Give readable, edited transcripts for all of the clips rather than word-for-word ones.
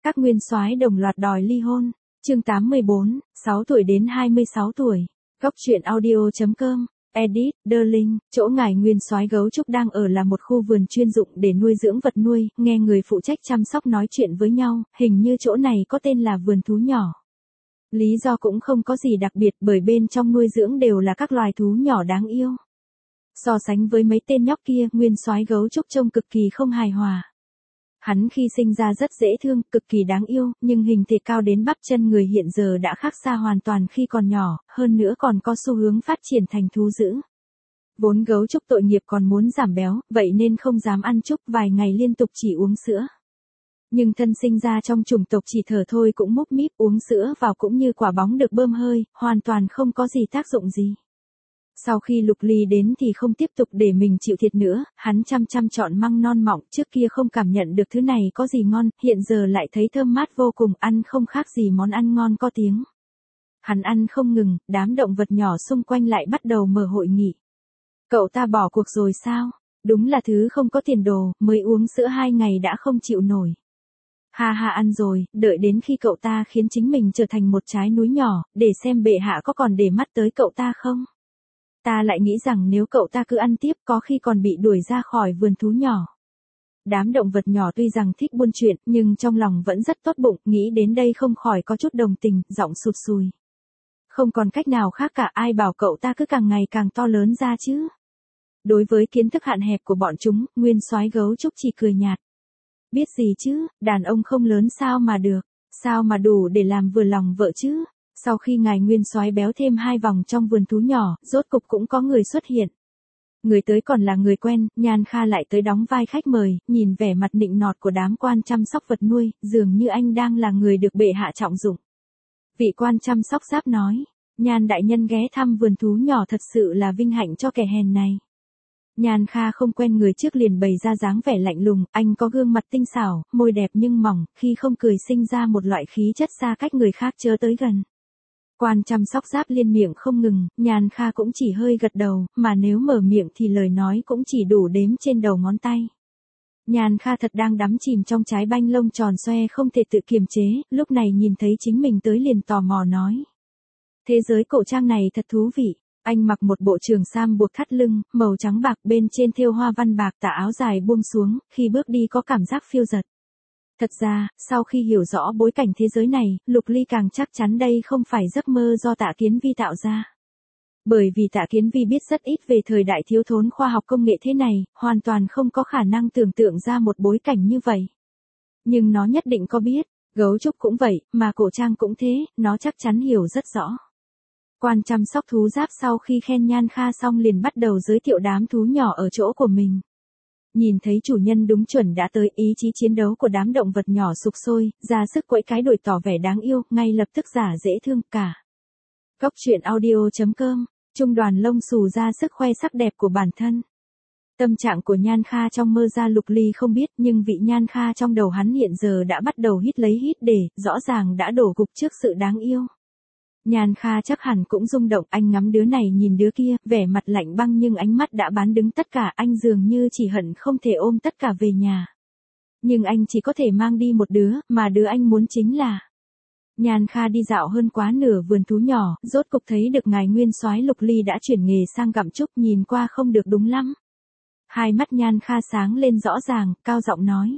Các nguyên soái đồng loạt đòi ly hôn. Chương 84, 6 tuổi đến 26 tuổi. Góc truyện audio.com. Edit, Darling, chỗ ngài nguyên soái gấu trúc đang ở là một khu vườn chuyên dụng để nuôi dưỡng vật nuôi, nghe người phụ trách chăm sóc nói chuyện với nhau, hình như chỗ này có tên là vườn thú nhỏ. Lý do cũng không có gì đặc biệt bởi bên trong nuôi dưỡng đều là các loài thú nhỏ đáng yêu. So sánh với mấy tên nhóc kia, nguyên soái gấu trúc trông cực kỳ không hài hòa. Hắn khi sinh ra rất dễ thương, cực kỳ đáng yêu, nhưng hình thể cao đến bắp chân người hiện giờ đã khác xa hoàn toàn khi còn nhỏ, hơn nữa còn có xu hướng phát triển thành thú dữ. Vốn gấu trúc tội nghiệp còn muốn giảm béo, vậy nên không dám ăn trúc, vài ngày liên tục chỉ uống sữa. Nhưng thân sinh ra trong chủng tộc chỉ thở thôi cũng múp míp, uống sữa vào cũng như quả bóng được bơm hơi, hoàn toàn không có gì tác dụng gì. Sau khi Lục Ly đến thì không tiếp tục để mình chịu thiệt nữa, hắn chăm chọn măng non mọng, trước kia không cảm nhận được thứ này có gì ngon, hiện giờ lại thấy thơm mát vô cùng, ăn không khác gì món ăn ngon có tiếng. Hắn ăn không ngừng, đám động vật nhỏ xung quanh lại bắt đầu mở hội nghị. Cậu ta bỏ cuộc rồi sao? Đúng là thứ không có tiền đồ, mới uống sữa 2 ngày đã không chịu nổi. Ha ha, ăn rồi, đợi đến khi cậu ta khiến chính mình trở thành một trái núi nhỏ, để xem bệ hạ có còn để mắt tới cậu ta không? Ta lại nghĩ rằng nếu cậu ta cứ ăn tiếp có khi còn bị đuổi ra khỏi vườn thú nhỏ. Đám động vật nhỏ tuy rằng thích buôn chuyện, nhưng trong lòng vẫn rất tốt bụng, nghĩ đến đây không khỏi có chút đồng tình, giọng sụt sùi. Không còn cách nào khác cả, ai bảo cậu ta cứ càng ngày càng to lớn ra chứ. Đối với kiến thức hạn hẹp của bọn chúng, nguyên soái gấu trúc chỉ cười nhạt. Biết gì chứ, đàn ông không lớn sao mà được, sao mà đủ để làm vừa lòng vợ chứ. Sau khi ngài nguyên soái béo thêm 2 vòng trong vườn thú nhỏ, rốt cục cũng có người xuất hiện. Người tới còn là người quen, Nhan Kha lại tới đóng vai khách mời, nhìn vẻ mặt nịnh nọt của đám quan chăm sóc vật nuôi, dường như anh đang là người được bệ hạ trọng dụng. Vị quan chăm sóc giáp nói, Nhan đại nhân ghé thăm vườn thú nhỏ thật sự là vinh hạnh cho kẻ hèn này. Nhan Kha không quen người trước liền bày ra dáng vẻ lạnh lùng, anh có gương mặt tinh xảo, môi đẹp nhưng mỏng, khi không cười sinh ra một loại khí chất xa cách người khác chớ tới gần. Quan chăm sóc giáp liên miệng không ngừng, Nhan Kha cũng chỉ hơi gật đầu, mà nếu mở miệng thì lời nói cũng chỉ đủ đếm trên đầu ngón tay. Nhan Kha thật đang đắm chìm trong trái banh lông tròn xoe không thể tự kiềm chế, lúc này nhìn thấy chính mình tới liền tò mò nói. Thế giới cổ trang này thật thú vị. Anh mặc một bộ trường sam buộc thắt lưng, màu trắng bạc, bên trên thêu hoa văn bạc, tà áo dài buông xuống, khi bước đi có cảm giác phiêu dật. Thật ra, sau khi hiểu rõ bối cảnh thế giới này, Lục Ly càng chắc chắn đây không phải giấc mơ do Tạ Kiến Vi tạo ra. Bởi vì Tạ Kiến Vi biết rất ít về thời đại thiếu thốn khoa học công nghệ thế này, hoàn toàn không có khả năng tưởng tượng ra một bối cảnh như vậy. Nhưng nó nhất định có biết, gấu trúc cũng vậy, mà cổ trang cũng thế, nó chắc chắn hiểu rất rõ. Quan chăm sóc thú giáp sau khi khen Nhan Kha xong liền bắt đầu giới thiệu đám thú nhỏ ở chỗ của mình. Nhìn thấy chủ nhân đúng chuẩn đã tới, ý chí chiến đấu của đám động vật nhỏ sục sôi, ra sức quẫy cái đuổi tỏ vẻ đáng yêu, ngay lập tức giả dễ thương cả. Góc truyện audio.com, trung đoàn lông xù ra sức khoe sắc đẹp của bản thân. Tâm trạng của Nhan Kha trong mơ ra Lục Ly không biết, nhưng vị Nhan Kha trong đầu hắn hiện giờ đã bắt đầu hít lấy hít để, rõ ràng đã đổ gục trước sự đáng yêu. Nhan Kha chắc hẳn cũng rung động, anh ngắm đứa này nhìn đứa kia, vẻ mặt lạnh băng nhưng ánh mắt đã bán đứng tất cả, anh dường như chỉ hận không thể ôm tất cả về nhà. Nhưng anh chỉ có thể mang đi một đứa, mà đứa anh muốn chính là... Nhan Kha đi dạo hơn quá nửa vườn thú nhỏ, rốt cục thấy được ngài nguyên soái Lục Ly đã chuyển nghề sang gặm trúc, nhìn qua không được đúng lắm. Hai mắt Nhan Kha sáng lên rõ ràng, cao giọng nói.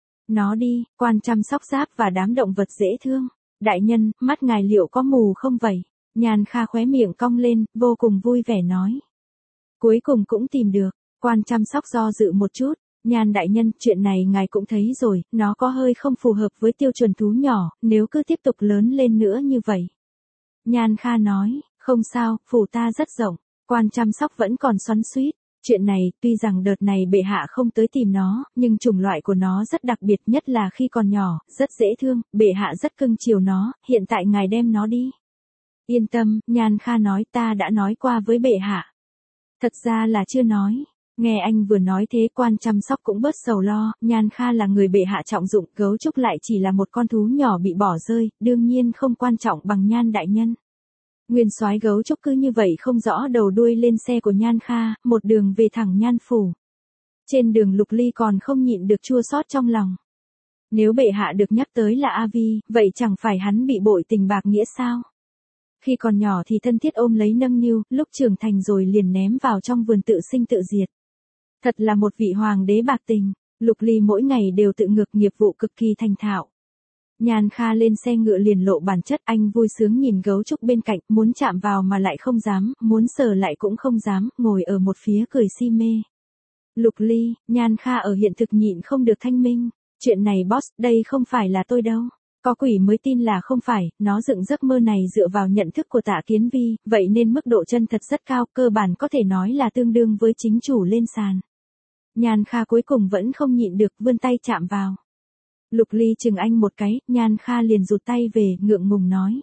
Nó đi, quan chăm sóc giáp và đám động vật dễ thương. Đại nhân, mắt ngài liệu có mù không vậy? Nhan Kha khóe miệng cong lên, vô cùng vui vẻ nói. Cuối cùng cũng tìm được, quan chăm sóc do dự một chút. Nhan đại nhân, chuyện này ngài cũng thấy rồi, nó có hơi không phù hợp với tiêu chuẩn thú nhỏ, nếu cứ tiếp tục lớn lên nữa như vậy. Nhan Kha nói, không sao, phủ ta rất rộng, quan chăm sóc vẫn còn xoắn xuýt. Chuyện này, tuy rằng đợt này bệ hạ không tới tìm nó, nhưng chủng loại của nó rất đặc biệt, nhất là khi còn nhỏ, rất dễ thương, bệ hạ rất cưng chiều nó, hiện tại ngài đem nó đi. Yên tâm, Nhan Kha nói, ta đã nói qua với bệ hạ. Thật ra là chưa nói. Nghe anh vừa nói thế, quan chăm sóc cũng bớt sầu lo, Nhan Kha là người bệ hạ trọng dụng, gấu trúc lại chỉ là một con thú nhỏ bị bỏ rơi, đương nhiên không quan trọng bằng Nhan đại nhân. Nguyên soái gấu trúc cứ như vậy không rõ đầu đuôi lên xe của Nhan Kha, một đường về thẳng Nhan phủ. Trên đường Lục Ly còn không nhịn được chua xót trong lòng. Nếu bệ hạ được nhắc tới là A Vi, vậy chẳng phải hắn bị bội tình bạc nghĩa sao? Khi còn nhỏ thì thân thiết ôm lấy nâng niu, lúc trưởng thành rồi liền ném vào trong vườn tự sinh tự diệt. Thật là một vị hoàng đế bạc tình. Lục Ly mỗi ngày đều tự ngược, nghiệp vụ cực kỳ thành thạo. Nhan Kha lên xe ngựa liền lộ bản chất, anh vui sướng nhìn gấu trúc bên cạnh, muốn chạm vào mà lại không dám, muốn sờ lại cũng không dám, ngồi ở một phía cười si mê. Lục Ly, Nhan Kha ở hiện thực nhịn không được thanh minh. Chuyện này boss, đây không phải là tôi đâu. Có quỷ mới tin là không phải, nó dựng giấc mơ này dựa vào nhận thức của Tạ Kiến Vi, vậy nên mức độ chân thật rất cao, cơ bản có thể nói là tương đương với chính chủ lên sàn. Nhan Kha cuối cùng vẫn không nhịn được, vươn tay chạm vào. Lục Ly chừng anh một cái, Nhan Kha liền rụt tay về, ngượng ngùng nói.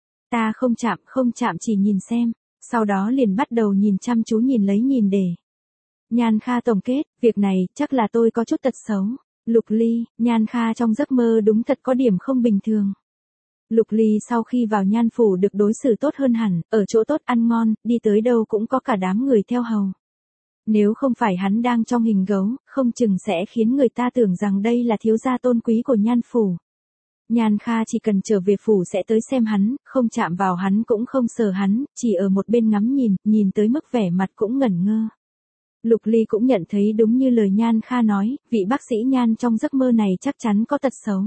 Ta không chạm chỉ nhìn xem, sau đó liền bắt đầu nhìn chăm chú nhìn lấy nhìn để. Nhan Kha tổng kết, việc này, chắc là tôi có chút tật xấu. Lục Ly, Nhan Kha trong giấc mơ đúng thật có điểm không bình thường. Lục Ly sau khi vào Nhan phủ được đối xử tốt hơn hẳn, ở chỗ tốt ăn ngon, đi tới đâu cũng có cả đám người theo hầu. Nếu không phải hắn đang trong hình gấu, không chừng sẽ khiến người ta tưởng rằng đây là thiếu gia tôn quý của Nhan phủ. Nhan Kha chỉ cần trở về phủ sẽ tới xem hắn, không chạm vào hắn cũng không sờ hắn, chỉ ở một bên ngắm nhìn tới mức vẻ mặt cũng ngẩn ngơ. Lục Ly cũng nhận thấy đúng như lời Nhan Kha nói, vị bác sĩ Nhan trong giấc mơ này chắc chắn có tật xấu.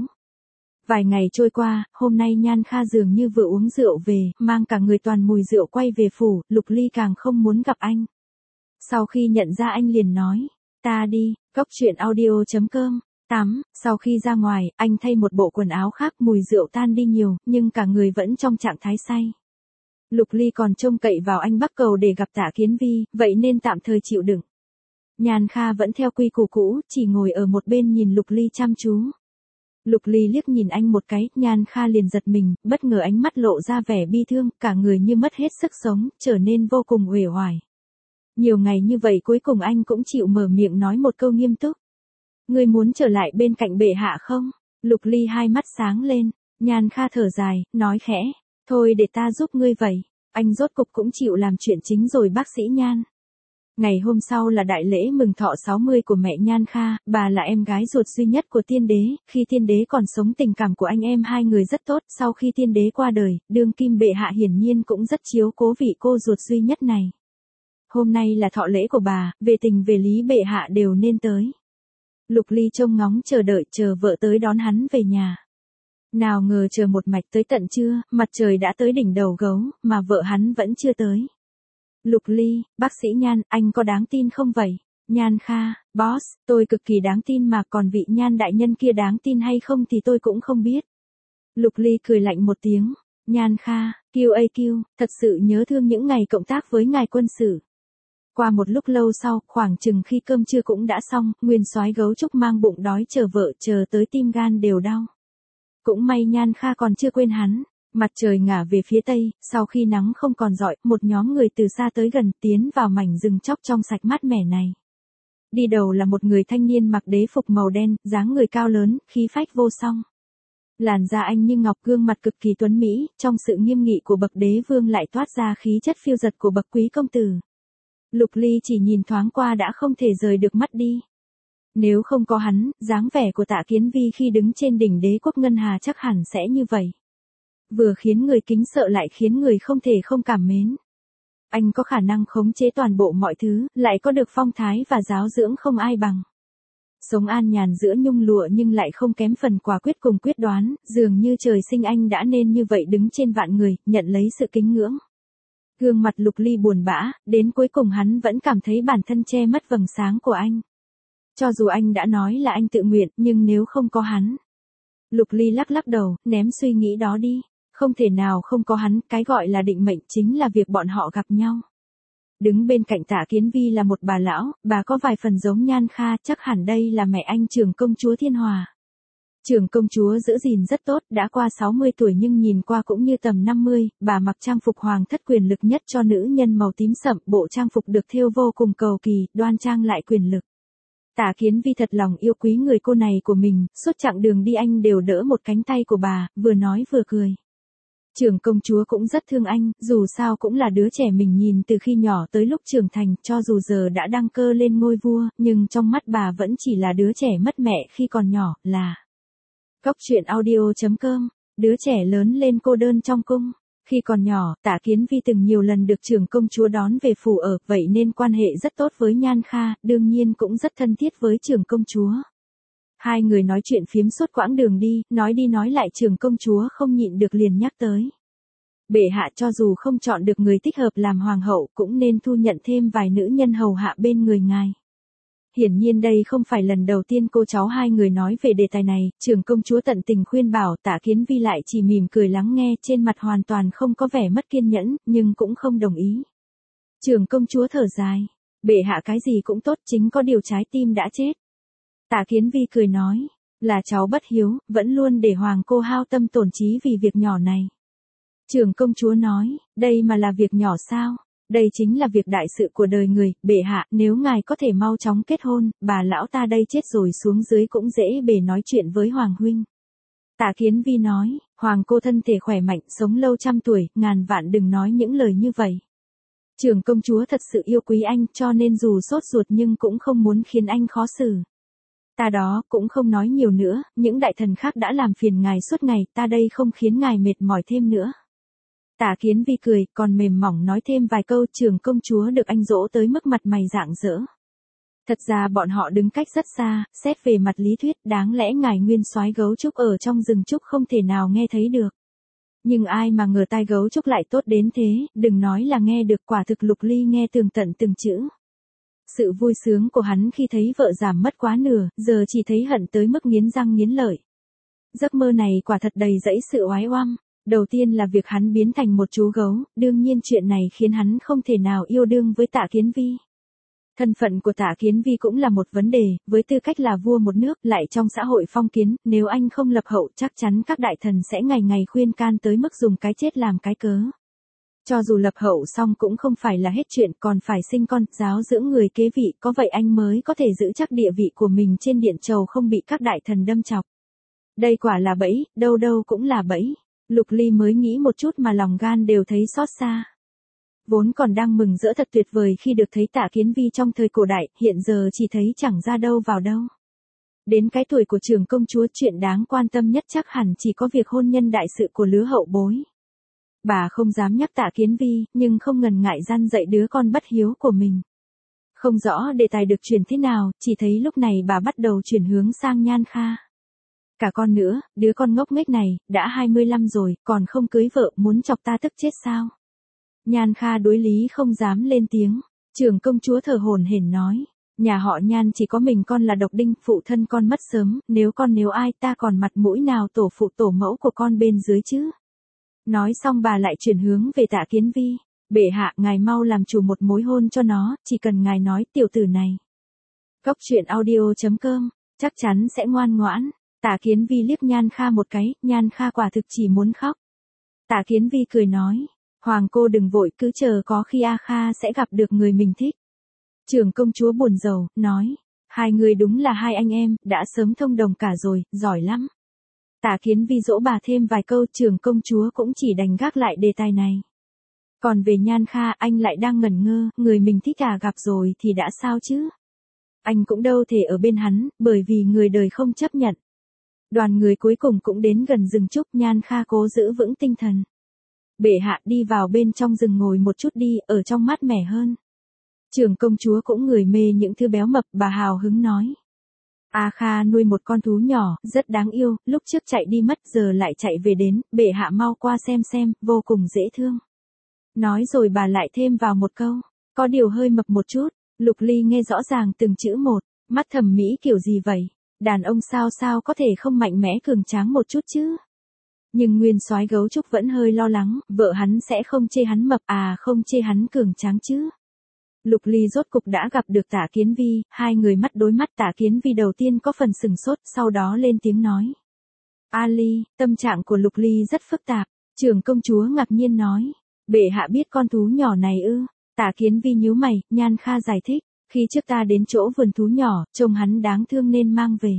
Vài ngày trôi qua, hôm nay Nhan Kha dường như vừa uống rượu về, mang cả người toàn mùi rượu quay về phủ, Lục Ly càng không muốn gặp anh. Sau khi nhận ra anh liền nói, ta đi, Cốc Truyện Audio.com. Sau khi ra ngoài, anh thay một bộ quần áo khác, mùi rượu tan đi nhiều, nhưng cả người vẫn trong trạng thái say. Lục Ly còn trông cậy vào anh bắc cầu để gặp Tạ Kiến Vi, vậy nên tạm thời chịu đựng. Nhan Kha vẫn theo quy củ cũ, chỉ ngồi ở một bên nhìn Lục Ly chăm chú. Lục Ly liếc nhìn anh một cái, Nhan Kha liền giật mình, bất ngờ ánh mắt lộ ra vẻ bi thương, cả người như mất hết sức sống, trở nên vô cùng uể oải. Nhiều ngày như vậy cuối cùng anh cũng chịu mở miệng nói một câu nghiêm túc. Ngươi muốn trở lại bên cạnh bệ hạ không? Lục Ly hai mắt sáng lên, Nhan Kha thở dài, nói khẽ, thôi để ta giúp ngươi vậy. Anh rốt cục cũng chịu làm chuyện chính rồi bác sĩ Nhan. Ngày hôm sau là đại lễ mừng thọ 60 của mẹ Nhan Kha, bà là em gái ruột duy nhất của tiên đế, khi tiên đế còn sống tình cảm của anh em hai người rất tốt, sau khi tiên đế qua đời, đương kim bệ hạ hiển nhiên cũng rất chiếu cố vị cô ruột duy nhất này. Hôm nay là thọ lễ của bà, về tình về lý bệ hạ đều nên tới. Lục Ly trông ngóng chờ đợi chờ vợ tới đón hắn về nhà. Nào ngờ chờ một mạch tới tận trưa, mặt trời đã tới đỉnh đầu gấu, mà vợ hắn vẫn chưa tới. Lục Ly, bác sĩ Nhan, anh có đáng tin không vậy? Nhan Kha, boss, tôi cực kỳ đáng tin mà còn vị Nhan đại nhân kia đáng tin hay không thì tôi cũng không biết. Lục Ly cười lạnh một tiếng. Nhan Kha, QAQ, thật sự nhớ thương những ngày cộng tác với ngài quân sử. Qua một lúc lâu sau, khoảng chừng khi cơm trưa cũng đã xong, nguyên soái gấu trúc mang bụng đói chờ vợ, chờ tới tim gan đều đau. Cũng may Nhan Kha còn chưa quên hắn. Mặt trời ngả về phía tây, sau khi nắng không còn rọi, một nhóm người từ xa tới gần tiến vào mảnh rừng chóc trong sạch mát mẻ này. Đi đầu là một người thanh niên mặc đế phục màu đen, dáng người cao lớn, khí phách vô song. Làn da anh như ngọc, gương mặt cực kỳ tuấn mỹ, trong sự nghiêm nghị của bậc đế vương lại toát ra khí chất phiêu dật của bậc quý công tử. Lục Ly chỉ nhìn thoáng qua đã không thể rời được mắt đi. Nếu không có hắn, dáng vẻ của Tạ Kiến Vi khi đứng trên đỉnh đế quốc Ngân Hà chắc hẳn sẽ như vậy. Vừa khiến người kính sợ lại khiến người không thể không cảm mến. Anh có khả năng khống chế toàn bộ mọi thứ, lại có được phong thái và giáo dưỡng không ai bằng. Sống an nhàn giữa nhung lụa nhưng lại không kém phần quả quyết cùng quyết đoán, dường như trời sinh anh đã nên như vậy, đứng trên vạn người, nhận lấy sự kính ngưỡng. Gương mặt Lục Ly buồn bã, đến cuối cùng hắn vẫn cảm thấy bản thân che mất vầng sáng của anh. Cho dù anh đã nói là anh tự nguyện, nhưng nếu không có hắn. Lục Ly lắc đầu, ném suy nghĩ đó đi. Không thể nào không có hắn, cái gọi là định mệnh chính là việc bọn họ gặp nhau. Đứng bên cạnh Tạ Kiến Vi là một bà lão, bà có vài phần giống Nhan Kha, chắc hẳn đây là mẹ anh trưởng công chúa Thiên Hòa. Trưởng công chúa giữ gìn rất tốt, đã qua 60 tuổi nhưng nhìn qua cũng như tầm 50, bà mặc trang phục hoàng thất quyền lực nhất cho nữ nhân màu tím sậm, bộ trang phục được thêu vô cùng cầu kỳ, đoan trang lại quyền lực. Tạ Kiến Vi thật lòng yêu quý người cô này của mình, suốt chặng đường đi anh đều đỡ một cánh tay của bà, vừa nói vừa cười. Trưởng công chúa cũng rất thương anh, dù sao cũng là đứa trẻ mình nhìn từ khi nhỏ tới lúc trưởng thành, cho dù giờ đã đăng cơ lên ngôi vua, nhưng trong mắt bà vẫn chỉ là đứa trẻ mất mẹ khi còn nhỏ, là Cốc truyện audio.com, đứa trẻ lớn lên cô đơn trong cung. Khi còn nhỏ, Tạ Kiến Vi từng nhiều lần được trưởng công chúa đón về phủ ở, vậy nên quan hệ rất tốt với Nhan Kha, đương nhiên cũng rất thân thiết với trưởng công chúa. Hai người nói chuyện phiếm suốt quãng đường đi nói lại trưởng công chúa không nhịn được liền nhắc tới. Bệ hạ cho dù không chọn được người thích hợp làm hoàng hậu cũng nên thu nhận thêm vài nữ nhân hầu hạ bên người ngài. Hiển nhiên đây không phải lần đầu tiên cô cháu hai người nói về đề tài này, trưởng công chúa tận tình khuyên bảo, Tạ Kiến Vi lại chỉ mỉm cười lắng nghe, trên mặt hoàn toàn không có vẻ mất kiên nhẫn, nhưng cũng không đồng ý. Trưởng công chúa thở dài, bệ hạ cái gì cũng tốt, chính có điều trái tim đã chết. Tạ Kiến Vi cười nói, là cháu bất hiếu, vẫn luôn để hoàng cô hao tâm tổn trí vì việc nhỏ này. Trưởng công chúa nói, đây mà là việc nhỏ sao? Đây chính là việc đại sự của đời người, bệ hạ, nếu ngài có thể mau chóng kết hôn, bà lão ta đây chết rồi xuống dưới cũng dễ bề nói chuyện với hoàng huynh. Tạ Kiến Vi nói, hoàng cô thân thể khỏe mạnh, sống lâu trăm tuổi, ngàn vạn đừng nói những lời như vậy. Trưởng công chúa thật sự yêu quý anh, cho nên dù sốt ruột nhưng cũng không muốn khiến anh khó xử. Ta đó, cũng không nói nhiều nữa, những đại thần khác đã làm phiền ngài suốt ngày, ta đây không khiến ngài mệt mỏi thêm nữa. Tạ Kiến Vi cười, còn mềm mỏng nói thêm vài câu, trưởng công chúa được anh dỗ tới mức mặt mày rạng rỡ. Thật ra bọn họ đứng cách rất xa, xét về mặt lý thuyết, đáng lẽ ngài nguyên soái gấu trúc ở trong rừng trúc không thể nào nghe thấy được. Nhưng ai mà ngờ tai gấu trúc lại tốt đến thế, đừng nói là nghe được, quả thực Lục Ly nghe tường tận từng chữ. Sự vui sướng của hắn khi thấy vợ giảm mất quá nửa, giờ chỉ thấy hận tới mức nghiến răng nghiến lợi. Giấc mơ này quả thật đầy dẫy sự oái oăm. Đầu tiên là việc hắn biến thành một chú gấu, đương nhiên chuyện này khiến hắn không thể nào yêu đương với Tạ Kiến Vi. Thân phận của Tạ Kiến Vi cũng là một vấn đề, với tư cách là vua một nước, lại trong xã hội phong kiến, nếu anh không lập hậu chắc chắn các đại thần sẽ ngày ngày khuyên can tới mức dùng cái chết làm cái cớ. Cho dù lập hậu xong cũng không phải là hết chuyện, còn phải sinh con, giáo dưỡng người kế vị, có vậy anh mới có thể giữ chắc địa vị của mình trên điện chầu không bị các đại thần đâm chọc. Đây quả là bẫy, đâu đâu cũng là bẫy. Lục Ly mới nghĩ một chút mà lòng gan đều thấy xót xa. Vốn còn đang mừng rỡ thật tuyệt vời khi được thấy Tạ Kiến Vi trong thời cổ đại, hiện giờ chỉ thấy chẳng ra đâu vào đâu. Đến cái tuổi của trưởng công chúa, chuyện đáng quan tâm nhất chắc hẳn chỉ có việc hôn nhân đại sự của lứa hậu bối. Bà không dám nhắc Tạ Kiến Vi, nhưng không ngần ngại răn dạy đứa con bất hiếu của mình. Không rõ đề tài được truyền thế nào, chỉ thấy lúc này bà bắt đầu chuyển hướng sang Nhan Kha. Cả con nữa, đứa con ngốc nghếch này, đã 25 rồi, còn không cưới vợ, muốn chọc ta tức chết sao? Nhan Kha đối lý không dám lên tiếng. Trưởng công chúa thở hổn hển nói, nhà họ Nhan chỉ có mình con là độc đinh, phụ thân con mất sớm, nếu ai ta còn mặt mũi nào tổ phụ tổ mẫu của con bên dưới chứ? Nói xong bà lại chuyển hướng về Tạ Kiến Vi, bệ hạ, ngài mau làm chủ một mối hôn cho nó, chỉ cần ngài nói tiểu tử này. Cốc truyện audio.com, chắc chắn sẽ ngoan ngoãn. Tạ Kiến Vi liếc Nhan Kha một cái, Nhan Kha quả thực chỉ muốn khóc. Tạ Kiến Vi cười nói, hoàng cô đừng vội, cứ chờ có khi A Kha sẽ gặp được người mình thích. Trưởng công chúa buồn rầu, nói, hai người đúng là hai anh em, đã sớm thông đồng cả rồi, giỏi lắm. Tạ Kiến Vi dỗ bà thêm vài câu, trưởng công chúa cũng chỉ đành gác lại đề tài này. Còn về Nhan Kha, anh lại đang ngẩn ngơ, người mình thích gặp rồi thì đã sao chứ? Anh cũng đâu thể ở bên hắn, bởi vì người đời không chấp nhận. Đoàn người cuối cùng cũng đến gần rừng trúc, Nhan Kha cố giữ vững tinh thần. Bệ hạ, đi vào bên trong rừng ngồi một chút đi, ở trong mát mẻ hơn. Trưởng công chúa cũng người mê những thứ béo mập, bà hào hứng nói. A Kha nuôi một con thú nhỏ, rất đáng yêu, lúc trước chạy đi mất giờ lại chạy về đến, bệ hạ mau qua xem, vô cùng dễ thương. Nói rồi bà lại thêm vào một câu, có điều hơi mập một chút. Lục Ly nghe rõ ràng từng chữ một, mắt thẩm mỹ kiểu gì vậy? Đàn ông sao có thể không mạnh mẽ cường tráng một chút chứ? Nhưng nguyên soái gấu trúc vẫn hơi lo lắng, vợ hắn sẽ không chê hắn mập không chê hắn cường tráng chứ? Lục Ly rốt cục đã gặp được Tạ Kiến Vi, hai người mắt đối mắt. Tạ Kiến Vi đầu tiên có phần sừng sốt, sau đó lên tiếng nói. Ali, tâm trạng của Lục Ly rất phức tạp. Trưởng công chúa ngạc nhiên nói, bệ hạ biết con thú nhỏ này ư? Tạ Kiến Vi nhíu mày, Nhan Kha giải thích, khi trước ta đến chỗ vườn thú nhỏ, trông hắn đáng thương nên mang về.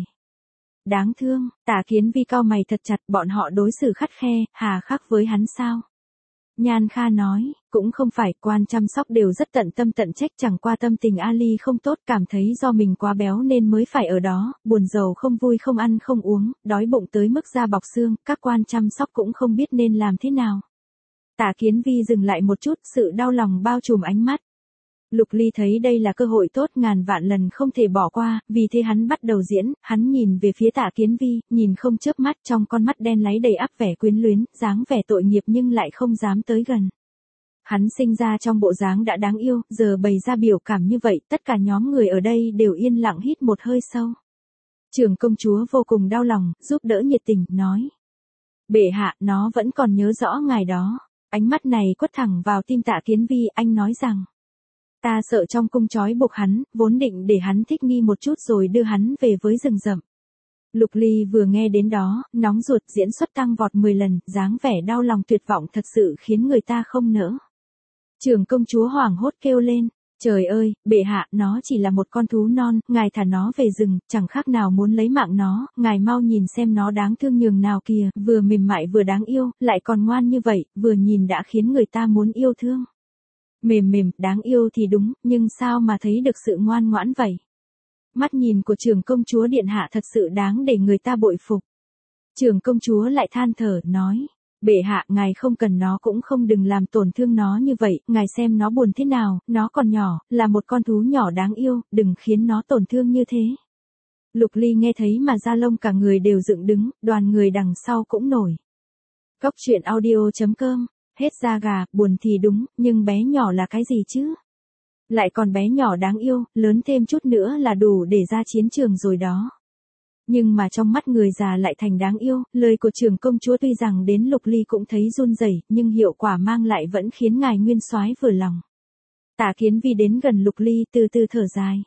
Đáng thương? Tạ Kiến Vi cau mày thật chặt, bọn họ đối xử khắt khe, hà khắc với hắn sao? Nhan Kha nói, cũng không phải, quan chăm sóc đều rất tận tâm tận trách, chẳng qua tâm tình Ali không tốt, cảm thấy do mình quá béo nên mới phải ở đó, buồn rầu không vui, không ăn không uống, đói bụng tới mức da bọc xương, các quan chăm sóc cũng không biết nên làm thế nào. Tạ Kiến Vi dừng lại một chút, sự đau lòng bao trùm ánh mắt. Lục Ly thấy đây là cơ hội tốt, ngàn vạn lần không thể bỏ qua, vì thế hắn bắt đầu diễn, hắn nhìn về phía Tạ Kiến Vi, nhìn không chớp mắt, trong con mắt đen láy đầy áp vẻ quyến luyến, dáng vẻ tội nghiệp nhưng lại không dám tới gần. Hắn sinh ra trong bộ dáng đã đáng yêu, giờ bày ra biểu cảm như vậy, tất cả nhóm người ở đây đều yên lặng hít một hơi sâu. Trưởng công chúa vô cùng đau lòng, giúp đỡ nhiệt tình, nói. Bệ hạ, nó vẫn còn nhớ rõ ngài đó. Ánh mắt này quất thẳng vào tim Tạ Kiến Vi, anh nói rằng. Ta sợ trong cung trói buộc hắn, vốn định để hắn thích nghi một chút rồi đưa hắn về với rừng rậm. Lục Ly vừa nghe đến đó, nóng ruột, diễn xuất tăng vọt 10 lần, dáng vẻ đau lòng tuyệt vọng thật sự khiến người ta không nỡ. Trưởng công chúa hoảng hốt kêu lên, trời ơi, bệ hạ, nó chỉ là một con thú non, ngài thả nó về rừng, chẳng khác nào muốn lấy mạng nó, ngài mau nhìn xem nó đáng thương nhường nào kìa, vừa mềm mại vừa đáng yêu, lại còn ngoan như vậy, vừa nhìn đã khiến người ta muốn yêu thương. Mềm mềm, đáng yêu thì đúng, nhưng sao mà thấy được sự ngoan ngoãn vậy? Mắt nhìn của trưởng công chúa điện hạ thật sự đáng để người ta bội phục. Trưởng công chúa lại than thở, nói, bệ hạ, ngài không cần nó cũng không đừng làm tổn thương nó như vậy, ngài xem nó buồn thế nào, nó còn nhỏ, là một con thú nhỏ đáng yêu, đừng khiến nó tổn thương như thế. Lục Ly nghe thấy mà da lông cả người đều dựng đứng, đoàn người đằng sau cũng nổi. Góc truyện audio.com, hết da gà, buồn thì đúng, nhưng bé nhỏ là cái gì chứ? Lại còn bé nhỏ đáng yêu, lớn thêm chút nữa là đủ để ra chiến trường rồi đó. Nhưng mà trong mắt người già lại thành đáng yêu, lời của trưởng công chúa tuy rằng đến Lục Ly cũng thấy run rẩy, nhưng hiệu quả mang lại vẫn khiến ngài nguyên soái vừa lòng. Tạ Kiến Vi đến gần Lục Ly, từ từ thở dài.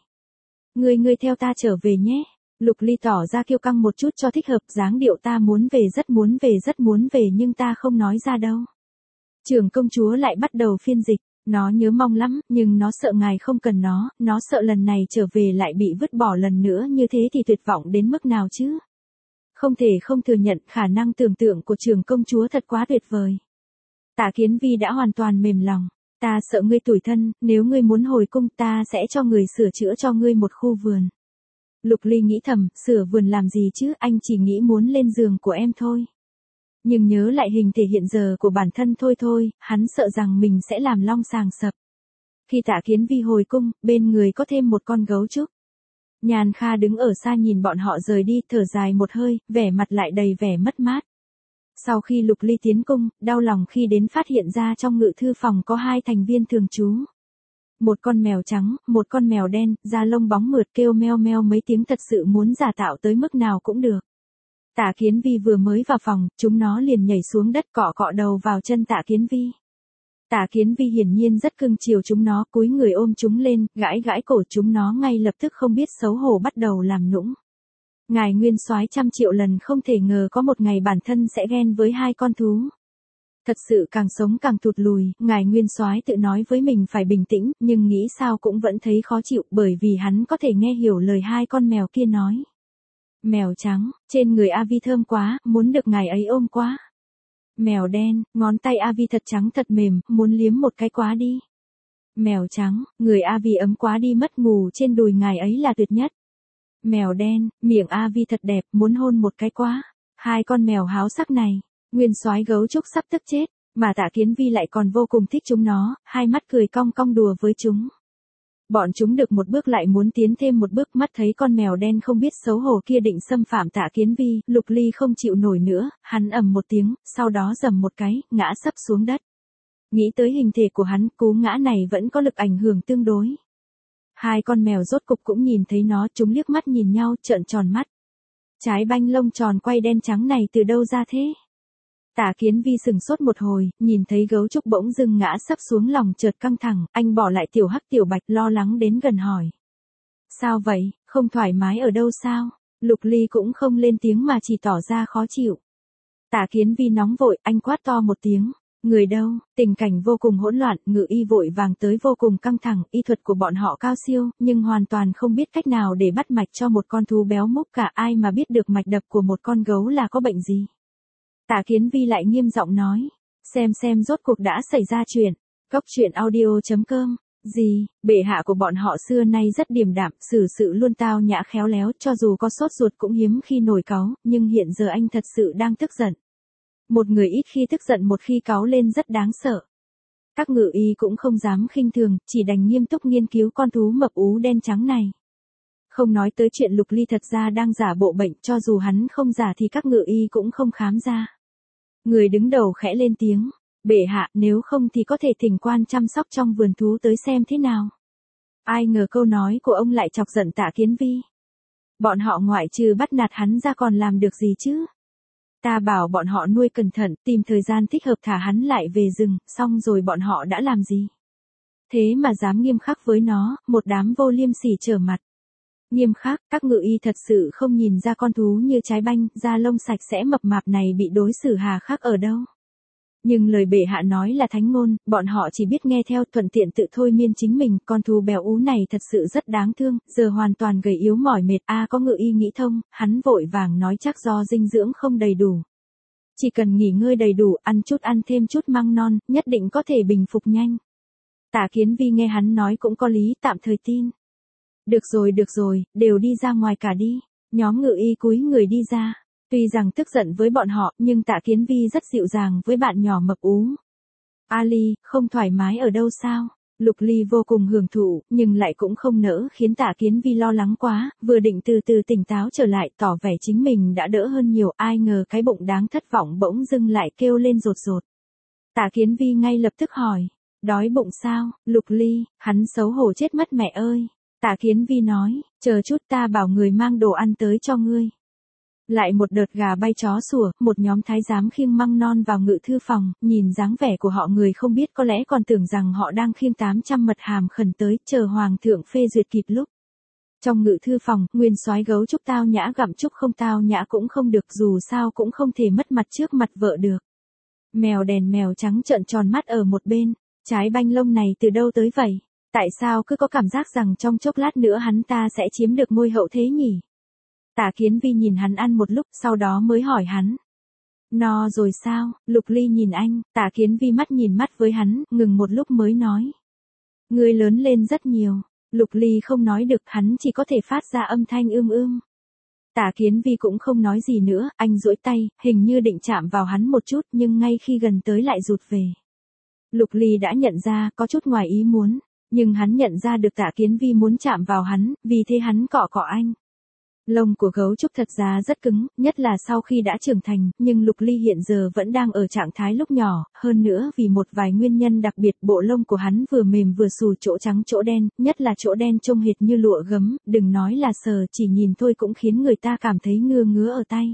Ngươi theo ta trở về nhé. Lục Ly tỏ ra kiêu căng một chút cho thích hợp, dáng điệu ta muốn về rất muốn về nhưng ta không nói ra đâu. Trưởng công chúa lại bắt đầu phiên dịch. Nó nhớ mong lắm, nhưng nó sợ ngài không cần nó sợ lần này trở về lại bị vứt bỏ lần nữa, như thế thì tuyệt vọng đến mức nào chứ. Không thể không thừa nhận, khả năng tưởng tượng của trưởng công chúa thật quá tuyệt vời. Tạ Kiến Vi đã hoàn toàn mềm lòng. Ta sợ ngươi tủi thân, nếu ngươi muốn hồi cung ta sẽ cho người sửa chữa cho ngươi một khu vườn. Lục Ly nghĩ thầm, sửa vườn làm gì chứ, anh chỉ nghĩ muốn lên giường của em thôi. Nhưng nhớ lại hình thể hiện giờ của bản thân thôi, hắn sợ rằng mình sẽ làm long sàng sập. Khi Tạ Kiến Vi hồi cung, bên người có thêm một con gấu trúc. Nhan Kha đứng ở xa nhìn bọn họ rời đi, thở dài một hơi, vẻ mặt lại đầy vẻ mất mát. Sau khi Lục Ly tiến cung, đau lòng khi đến phát hiện ra trong ngự thư phòng có 2 thành viên thường trú. Một con mèo trắng, một con mèo đen, da lông bóng mượt kêu meo meo mấy tiếng, thật sự muốn giả tạo tới mức nào cũng được. Tạ Kiến Vi vừa mới vào phòng, chúng nó liền nhảy xuống đất cọ cọ đầu vào chân Tạ Kiến Vi. Tạ Kiến Vi hiển nhiên rất cưng chiều chúng nó, cúi người ôm chúng lên, gãi gãi cổ chúng nó, ngay lập tức không biết xấu hổ bắt đầu làm nũng. Ngài nguyên soái trăm triệu lần không thể ngờ có một ngày bản thân sẽ ghen với 2 con thú. Thật sự càng sống càng thụt lùi, ngài nguyên soái tự nói với mình phải bình tĩnh, nhưng nghĩ sao cũng vẫn thấy khó chịu, bởi vì hắn có thể nghe hiểu lời 2 con mèo kia nói. Mèo trắng, trên người Avi thơm quá, muốn được ngài ấy ôm quá. Mèo đen, ngón tay Avi thật trắng thật mềm, muốn liếm một cái quá đi. Mèo trắng, người Avi ấm quá đi mất, ngủ trên đùi ngài ấy là tuyệt nhất. Mèo đen, miệng Avi thật đẹp, muốn hôn một cái quá. 2 con mèo háo sắc này, nguyên soái gấu trúc sắp tức chết, mà Tạ Kiến Vi lại còn vô cùng thích chúng nó, hai mắt cười cong cong đùa với chúng. Bọn chúng được một bước lại muốn tiến thêm một bước, mắt thấy con mèo đen không biết xấu hổ kia định xâm phạm Tạ Kiến Vi, Lục Ly không chịu nổi nữa, hắn ầm một tiếng, sau đó giầm một cái, ngã sấp xuống đất. Nghĩ tới hình thể của hắn, cú ngã này vẫn có lực ảnh hưởng tương đối. 2 con mèo rốt cục cũng nhìn thấy nó, chúng liếc mắt nhìn nhau, trợn tròn mắt. Trái banh lông tròn quay đen trắng này từ đâu ra thế? Tạ Kiến Vi sừng sốt một hồi, nhìn thấy gấu trúc bỗng dưng ngã sấp xuống, lòng chợt căng thẳng, anh bỏ lại tiểu hắc tiểu bạch, lo lắng đến gần hỏi. Sao vậy, không thoải mái ở đâu sao? Lục Ly cũng không lên tiếng mà chỉ tỏ ra khó chịu. Tạ Kiến Vi nóng vội, anh quát to một tiếng. Người đâu? Tình cảnh vô cùng hỗn loạn, ngự y vội vàng tới vô cùng căng thẳng, y thuật của bọn họ cao siêu, nhưng hoàn toàn không biết cách nào để bắt mạch cho một con thú béo múp cả, ai mà biết được mạch đập của một con gấu là có bệnh gì. Tạ Kiến Vi lại nghiêm giọng nói, Xem rốt cuộc đã xảy ra chuyện. Cốc truyện audio.com. Gì, bệ hạ của bọn họ xưa nay rất điềm đạm, xử sự luôn tao nhã khéo léo, cho dù có sốt ruột cũng hiếm khi nổi cáu, nhưng hiện giờ anh thật sự đang tức giận. Một người ít khi tức giận một khi cáu lên rất đáng sợ. Các ngự y cũng không dám khinh thường, chỉ đành nghiêm túc nghiên cứu con thú mập ú đen trắng này. Không nói tới chuyện Lục Ly thật ra đang giả bộ bệnh, cho dù hắn không giả thì các ngự y cũng không khám ra. Người đứng đầu khẽ lên tiếng, bệ hạ, nếu không thì có thể thỉnh quan chăm sóc trong vườn thú tới xem thế nào. Ai ngờ câu nói của ông lại chọc giận Tạ Kiến Vi. Bọn họ ngoại trừ bắt nạt hắn ra còn làm được gì chứ? Ta bảo bọn họ nuôi cẩn thận, tìm thời gian thích hợp thả hắn lại về rừng, xong rồi bọn họ đã làm gì? Thế mà dám nghiêm khắc với nó, một đám vô liêm sỉ trở mặt. Nghiêm khắc, các ngự y thật sự không nhìn ra con thú như trái banh, da lông sạch sẽ mập mạp này bị đối xử hà khắc ở đâu. Nhưng lời bệ hạ nói là thánh ngôn, bọn họ chỉ biết nghe theo, thuận tiện tự thôi miên chính mình, con thú béo ú này thật sự rất đáng thương, giờ hoàn toàn gầy yếu mỏi mệt. Có ngự y nghĩ thông, hắn vội vàng nói chắc do dinh dưỡng không đầy đủ. Chỉ cần nghỉ ngơi đầy đủ, ăn thêm chút măng non, nhất định có thể bình phục nhanh. Tạ Kiến Vi nghe hắn nói cũng có lý, tạm thời tin. Được rồi, đều đi ra ngoài cả đi. Nhóm ngự y cúi người đi ra. Tuy rằng tức giận với bọn họ, nhưng Tạ Kiến Vi rất dịu dàng với bạn nhỏ mập ú. Ali, không thoải mái ở đâu sao? Lục Ly vô cùng hưởng thụ, nhưng lại cũng không nỡ khiến Tạ Kiến Vi lo lắng quá, vừa định từ từ tỉnh táo trở lại, tỏ vẻ chính mình đã đỡ hơn nhiều, ai ngờ cái bụng đáng thất vọng bỗng dưng lại kêu lên rột rột. Tạ Kiến Vi ngay lập tức hỏi, đói bụng sao? Lục Ly, hắn xấu hổ chết mất mẹ ơi. Tạ Kiến Vi nói, chờ chút ta bảo người mang đồ ăn tới cho ngươi. Lại một đợt gà bay chó sủa, một nhóm thái giám khiêng măng non vào ngự thư phòng, nhìn dáng vẻ của họ người không biết có lẽ còn tưởng rằng họ đang khiêng 800 mật hàm khẩn tới, chờ hoàng thượng phê duyệt kịp lúc. Trong ngự thư phòng, nguyên soái gấu trúc tao nhã gặm trúc không tao nhã cũng không được, dù sao cũng không thể mất mặt trước mặt vợ được. Mèo đèn mèo trắng trợn tròn mắt ở một bên, trái banh lông này từ đâu tới vậy? Tại sao cứ có cảm giác rằng trong chốc lát nữa hắn ta sẽ chiếm được ngôi hậu thế nhỉ? Tạ Kiến Vi nhìn hắn ăn một lúc, sau đó mới hỏi hắn. No rồi sao? Lục Ly nhìn anh, Tạ Kiến Vi mắt nhìn mắt với hắn, ngừng một lúc mới nói. Ngươi lớn lên rất nhiều. Lục Ly không nói được, hắn chỉ có thể phát ra âm thanh ưm. Tạ Kiến Vi cũng không nói gì nữa, anh duỗi tay, hình như định chạm vào hắn một chút, nhưng ngay khi gần tới lại rụt về. Lục Ly đã nhận ra, có chút ngoài ý muốn. Nhưng hắn nhận ra được Tạ Kiến Vi muốn chạm vào hắn, vì thế hắn cọ anh. Lông của gấu trúc thật ra rất cứng, nhất là sau khi đã trưởng thành, nhưng Lục Ly hiện giờ vẫn đang ở trạng thái lúc nhỏ, hơn nữa vì một vài nguyên nhân đặc biệt, bộ lông của hắn vừa mềm vừa xù, chỗ trắng chỗ đen, nhất là chỗ đen trông hệt như lụa gấm, đừng nói là sờ, chỉ nhìn thôi cũng khiến người ta cảm thấy ngứa ở tay.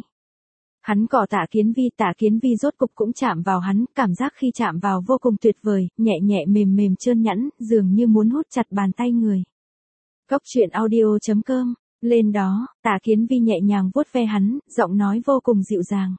Hắn cọ Tạ Kiến Vi rốt cục cũng chạm vào hắn, cảm giác khi chạm vào vô cùng tuyệt vời, nhẹ mềm trơn nhẵn, dường như muốn hút chặt bàn tay người. Cốc truyện audio.com. Lên đó, Tạ Kiến Vi nhẹ nhàng vuốt ve hắn, giọng nói vô cùng dịu dàng.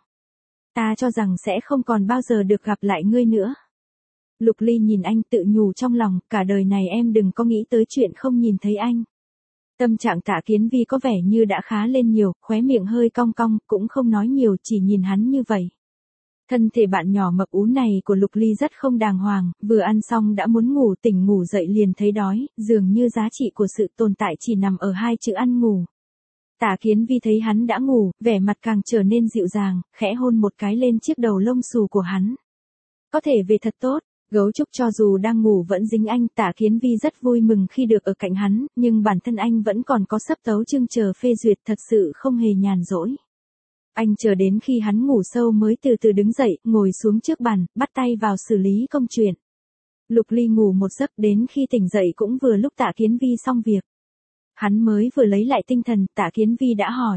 Ta cho rằng sẽ không còn bao giờ được gặp lại ngươi nữa. Lục Ly nhìn anh tự nhủ trong lòng, cả đời này em đừng có nghĩ tới chuyện không nhìn thấy anh. Tâm trạng Tạ Kiến Vi có vẻ như đã khá lên nhiều, khóe miệng hơi cong, cũng không nói nhiều, chỉ nhìn hắn như vậy. Thân thể bạn nhỏ mập ú này của Lục Ly rất không đàng hoàng, vừa ăn xong đã muốn ngủ, tỉnh ngủ dậy liền thấy đói, dường như giá trị của sự tồn tại chỉ nằm ở hai chữ ăn ngủ. Tạ Kiến Vi thấy hắn đã ngủ, vẻ mặt càng trở nên dịu dàng, khẽ hôn một cái lên chiếc đầu lông xù của hắn. Có thể về thật tốt, gấu trúc cho dù đang ngủ vẫn dính anh, Tạ Kiến Vi rất vui mừng khi được ở cạnh hắn, nhưng bản thân anh vẫn còn có sắp tấu chương chờ phê duyệt, thật sự không hề nhàn rỗi. Anh chờ đến khi hắn ngủ sâu mới từ từ đứng dậy, ngồi xuống trước bàn, bắt tay vào xử lý công chuyện. Lục Ly ngủ một giấc, đến khi tỉnh dậy cũng vừa lúc Tạ Kiến Vi xong việc. Hắn mới vừa lấy lại tinh thần, Tạ Kiến Vi đã hỏi.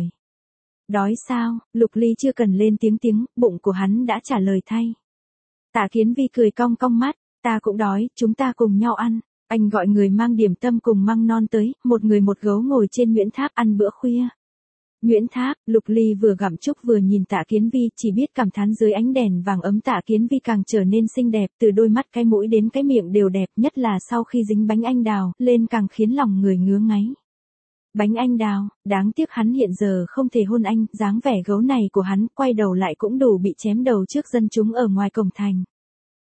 Đói sao? Lục Ly chưa cần lên tiếng, bụng của hắn đã trả lời thay. Tạ Kiến Vi cười cong mắt, ta cũng đói, chúng ta cùng nhau ăn. Anh gọi người mang điểm tâm cùng măng non tới, một người một gấu ngồi trên nhuyễn tháp ăn bữa khuya. Nhuyễn tháp, Lục Ly vừa gặm trúc vừa nhìn Tạ Kiến Vi, chỉ biết cảm thán dưới ánh đèn vàng ấm Tạ Kiến Vi càng trở nên xinh đẹp, từ đôi mắt cái mũi đến cái miệng đều đẹp, nhất là sau khi dính bánh anh đào, lên càng khiến lòng người ngứa ngáy. Bánh anh đào, đáng tiếc hắn hiện giờ không thể hôn anh, dáng vẻ gấu này của hắn, quay đầu lại cũng đủ bị chém đầu trước dân chúng ở ngoài cổng thành.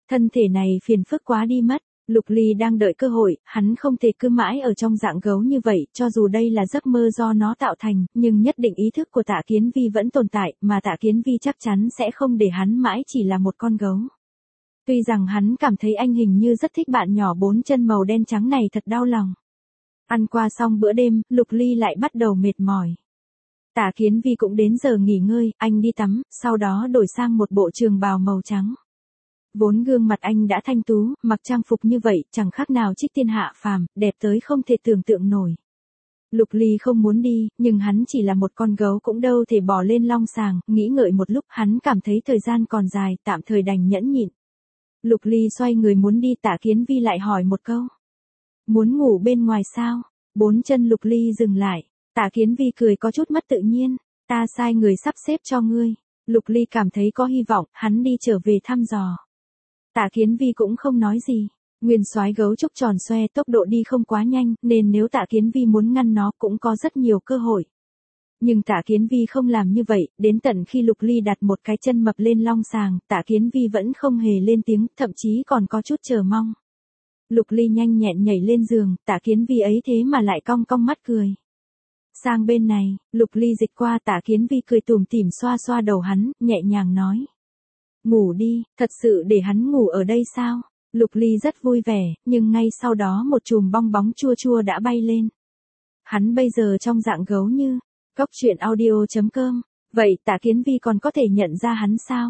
Thân thể này phiền phức quá đi mất. Lục Ly đang đợi cơ hội, hắn không thể cứ mãi ở trong dạng gấu như vậy, cho dù đây là giấc mơ do nó tạo thành, nhưng nhất định ý thức của Tạ Kiến Vi vẫn tồn tại, mà Tạ Kiến Vi chắc chắn sẽ không để hắn mãi chỉ là một con gấu. Tuy rằng hắn cảm thấy anh hình như rất thích bạn nhỏ 4 chân màu đen trắng này, thật đau lòng. Ăn qua xong bữa đêm, Lục Ly lại bắt đầu mệt mỏi. Tạ Kiến Vi cũng đến giờ nghỉ ngơi, anh đi tắm, sau đó đổi sang một bộ trường bào màu trắng. Vốn gương mặt anh đã thanh tú, mặc trang phục như vậy, chẳng khác nào trích tiên hạ phàm, đẹp tới không thể tưởng tượng nổi. Lục Ly không muốn đi, nhưng hắn chỉ là một con gấu cũng đâu thể bỏ lên long sàng, nghĩ ngợi một lúc, hắn cảm thấy thời gian còn dài, tạm thời đành nhẫn nhịn. Lục Ly xoay người muốn đi, Tạ Kiến Vi lại hỏi một câu. Muốn ngủ bên ngoài sao? 4 chân Lục Ly dừng lại. Tạ Kiến Vi cười có chút mất tự nhiên. Ta sai người sắp xếp cho ngươi. Lục Ly cảm thấy có hy vọng, hắn đi trở về thăm dò. Tạ Kiến Vi cũng không nói gì. Nguyên soái gấu trúc tròn xoe, tốc độ đi không quá nhanh, nên nếu Tạ Kiến Vi muốn ngăn nó cũng có rất nhiều cơ hội. Nhưng Tạ Kiến Vi không làm như vậy, đến tận khi Lục Ly đặt một cái chân mập lên long sàng, Tạ Kiến Vi vẫn không hề lên tiếng, thậm chí còn có chút chờ mong. Lục Ly nhanh nhẹn nhảy lên giường, Tạ Kiến Vi ấy thế mà lại cong cong mắt cười. Sang bên này, Lục Ly dịch qua, Tạ Kiến Vi cười tủm tỉm xoa xoa đầu hắn, nhẹ nhàng nói. Ngủ đi, thật sự để hắn ngủ ở đây sao? Lục Ly rất vui vẻ, nhưng ngay sau đó một chùm bong bóng chua chua đã bay lên. Hắn bây giờ trong dạng gấu như, Cóc truyện audio.com, vậy Tạ Kiến Vi còn có thể nhận ra hắn sao?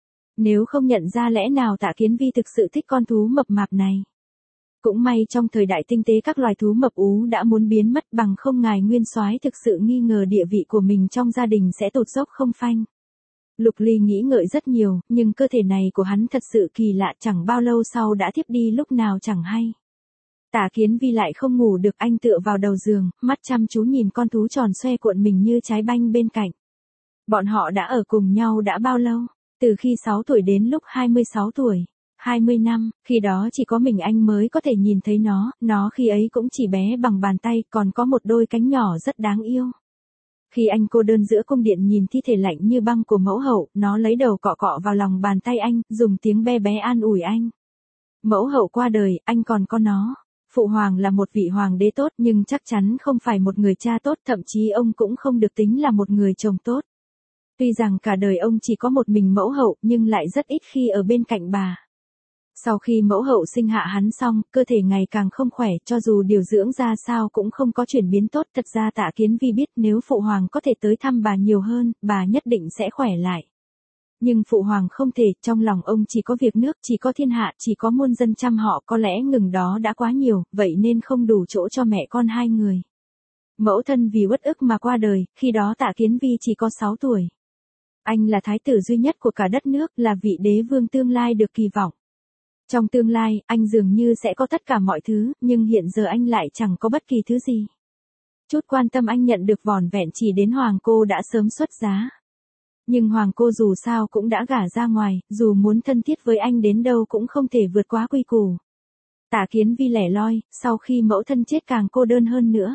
Nếu không nhận ra lẽ nào Tạ Kiến Vi thực sự thích con thú mập mạp này? Cũng may trong thời đại tinh tế các loài thú mập ú đã muốn biến mất, bằng không ngài nguyên soái thực sự nghi ngờ địa vị của mình trong gia đình sẽ tụt dốc không phanh. Lục Ly nghĩ ngợi rất nhiều, nhưng cơ thể này của hắn thật sự kỳ lạ, chẳng bao lâu sau đã thiếp đi lúc nào chẳng hay. Tạ Kiến Vi lại không ngủ được, anh tựa vào đầu giường, mắt chăm chú nhìn con thú tròn xoe cuộn mình như trái banh bên cạnh. Bọn họ đã ở cùng nhau đã bao lâu? Từ khi 6 tuổi đến lúc 26 tuổi. 20 năm, khi đó chỉ có mình anh mới có thể nhìn thấy nó khi ấy cũng chỉ bé bằng bàn tay, còn có một đôi cánh nhỏ rất đáng yêu. Khi anh cô đơn giữa cung điện nhìn thi thể lạnh như băng của mẫu hậu, nó lấy đầu cọ cọ vào lòng bàn tay anh, dùng tiếng be bé an ủi anh. Mẫu hậu qua đời, anh còn có nó. Phụ hoàng là một vị hoàng đế tốt, nhưng chắc chắn không phải một người cha tốt, thậm chí ông cũng không được tính là một người chồng tốt. Tuy rằng cả đời ông chỉ có một mình mẫu hậu, nhưng lại rất ít khi ở bên cạnh bà. Sau khi mẫu hậu sinh hạ hắn xong, cơ thể ngày càng không khỏe, cho dù điều dưỡng ra sao cũng không có chuyển biến tốt. Thật ra Tạ Kiến Vi biết nếu phụ hoàng có thể tới thăm bà nhiều hơn, bà nhất định sẽ khỏe lại. Nhưng phụ hoàng không thể, trong lòng ông chỉ có việc nước, chỉ có thiên hạ, chỉ có muôn dân chăm họ, có lẽ ngừng đó đã quá nhiều, vậy nên không đủ chỗ cho mẹ con hai người. Mẫu thân vì uất ức mà qua đời, khi đó Tạ Kiến Vi chỉ có 6 tuổi. Anh là thái tử duy nhất của cả đất nước, là vị đế vương tương lai được kỳ vọng. Trong tương lai, anh dường như sẽ có tất cả mọi thứ, nhưng hiện giờ anh lại chẳng có bất kỳ thứ gì. Chút quan tâm anh nhận được vỏn vẹn chỉ đến hoàng cô đã sớm xuất giá. Nhưng hoàng cô dù sao cũng đã gả ra ngoài, dù muốn thân thiết với anh đến đâu cũng không thể vượt quá quy củ. Tạ Kiến Vi lẻ loi, sau khi mẫu thân chết càng cô đơn hơn nữa.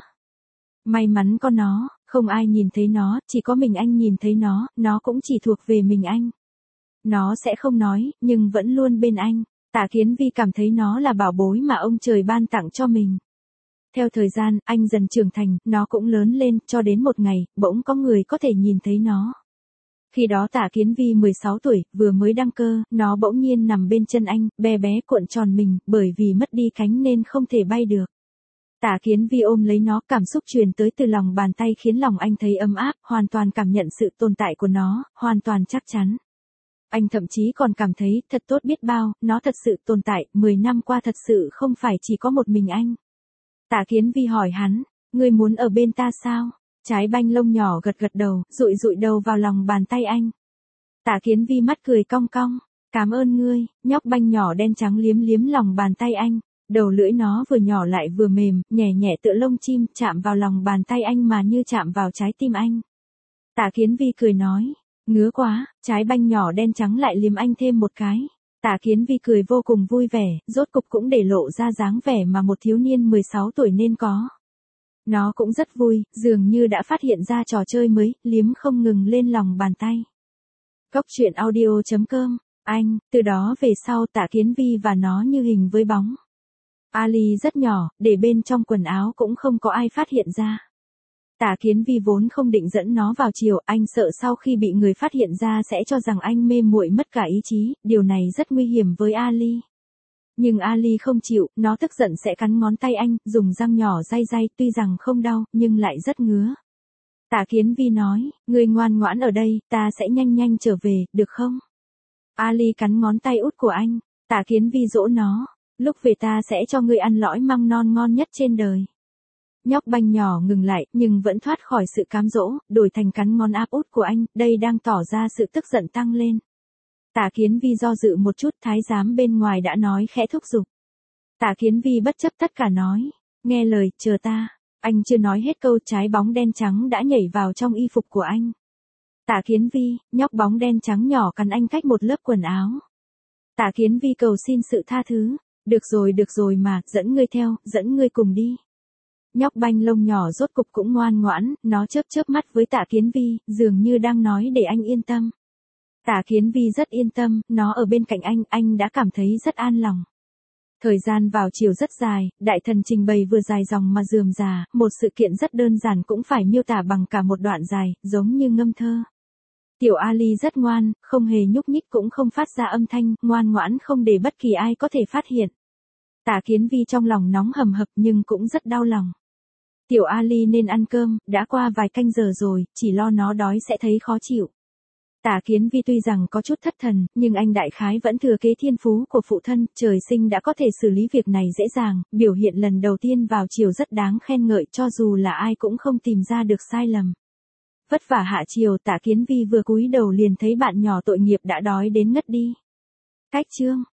May mắn có nó, không ai nhìn thấy nó, chỉ có mình anh nhìn thấy nó cũng chỉ thuộc về mình anh. Nó sẽ không nói, nhưng vẫn luôn bên anh. Tạ Kiến Vi cảm thấy nó là bảo bối mà ông trời ban tặng cho mình. Theo thời gian, anh dần trưởng thành, nó cũng lớn lên, cho đến một ngày, bỗng có người có thể nhìn thấy nó. Khi đó Tạ Kiến Vi 16 tuổi, vừa mới đăng cơ, nó bỗng nhiên nằm bên chân anh, bé bé cuộn tròn mình, bởi vì mất đi cánh nên không thể bay được. Tạ Kiến Vi ôm lấy nó, cảm xúc truyền tới từ lòng bàn tay khiến lòng anh thấy ấm áp, hoàn toàn cảm nhận sự tồn tại của nó, hoàn toàn chắc chắn. Anh thậm chí còn cảm thấy thật tốt biết bao, nó thật sự tồn tại, 10 năm qua thật sự không phải chỉ có một mình anh. Tạ Kiến Vi hỏi hắn, ngươi muốn ở bên ta sao? Trái banh lông nhỏ gật gật đầu, dụi dụi đầu vào lòng bàn tay anh. Tạ Kiến Vi mắt cười cong cong, cảm ơn ngươi, nhóc banh nhỏ đen trắng liếm liếm lòng bàn tay anh. Đầu lưỡi nó vừa nhỏ lại vừa mềm, nhẹ nhẹ tựa lông chim, chạm vào lòng bàn tay anh mà như chạm vào trái tim anh. Tạ Kiến Vi cười nói, ngứa quá, trái banh nhỏ đen trắng lại liếm anh thêm một cái. Tạ Kiến Vi cười vô cùng vui vẻ, rốt cục cũng để lộ ra dáng vẻ mà một thiếu niên 16 tuổi nên có. Nó cũng rất vui, dường như đã phát hiện ra trò chơi mới, liếm không ngừng lên lòng bàn tay. Cóc truyện audio.com Anh, từ đó về sau Tạ Kiến Vi và nó như hình với bóng. Ali rất nhỏ, để bên trong quần áo cũng không có ai phát hiện ra. Tạ Kiến Vi vốn không định dẫn nó vào chiều, anh sợ sau khi bị người phát hiện ra sẽ cho rằng anh mê muội mất cả ý chí, điều này rất nguy hiểm với Ali. Nhưng Ali không chịu, nó tức giận sẽ cắn ngón tay anh, dùng răng nhỏ day day, tuy rằng không đau, nhưng lại rất ngứa. Tạ Kiến Vi nói, ngươi ngoan ngoãn ở đây, ta sẽ nhanh nhanh trở về, được không? Ali cắn ngón tay út của anh, Tạ Kiến Vi dỗ nó, lúc về ta sẽ cho ngươi ăn lõi măng non ngon nhất trên đời. Nhóc banh nhỏ ngừng lại, nhưng vẫn thoát khỏi sự cám dỗ, đổi thành cắn ngón áp út của anh, đây đang tỏ ra sự tức giận tăng lên. Tạ Kiến Vi do dự một chút, thái giám bên ngoài đã nói khẽ thúc giục. Tạ Kiến Vi bất chấp tất cả nói, nghe lời, chờ ta. Anh chưa nói hết câu, trái bóng đen trắng đã nhảy vào trong y phục của anh. Tạ Kiến Vi, nhóc bóng đen trắng nhỏ cắn anh cách một lớp quần áo. Tạ Kiến Vi cầu xin sự tha thứ, được rồi mà, dẫn ngươi theo, dẫn ngươi cùng đi. Nhóc banh lông nhỏ rốt cục cũng ngoan ngoãn, nó chớp chớp mắt với Tạ Kiến Vi, dường như đang nói để anh yên tâm. Tạ Kiến Vi rất yên tâm, nó ở bên cạnh anh đã cảm thấy rất an lòng. Thời gian vào chiều rất dài, đại thần trình bày vừa dài dòng mà rườm rà, một sự kiện rất đơn giản cũng phải miêu tả bằng cả một đoạn dài, giống như ngâm thơ. Tiểu Ali rất ngoan, không hề nhúc nhích cũng không phát ra âm thanh, ngoan ngoãn không để bất kỳ ai có thể phát hiện. Tạ Kiến Vi trong lòng nóng hầm hập nhưng cũng rất đau lòng. Tiểu Ali nên ăn cơm, đã qua vài canh giờ rồi, chỉ lo nó đói sẽ thấy khó chịu. Tạ Kiến Vi tuy rằng có chút thất thần, nhưng anh đại khái vẫn thừa kế thiên phú của phụ thân, trời sinh đã có thể xử lý việc này dễ dàng, biểu hiện lần đầu tiên vào chiều rất đáng khen ngợi cho dù là ai cũng không tìm ra được sai lầm. Vất vả hạ chiều, Tạ Kiến Vi vừa cúi đầu liền thấy bạn nhỏ tội nghiệp đã đói đến ngất đi. Cách chương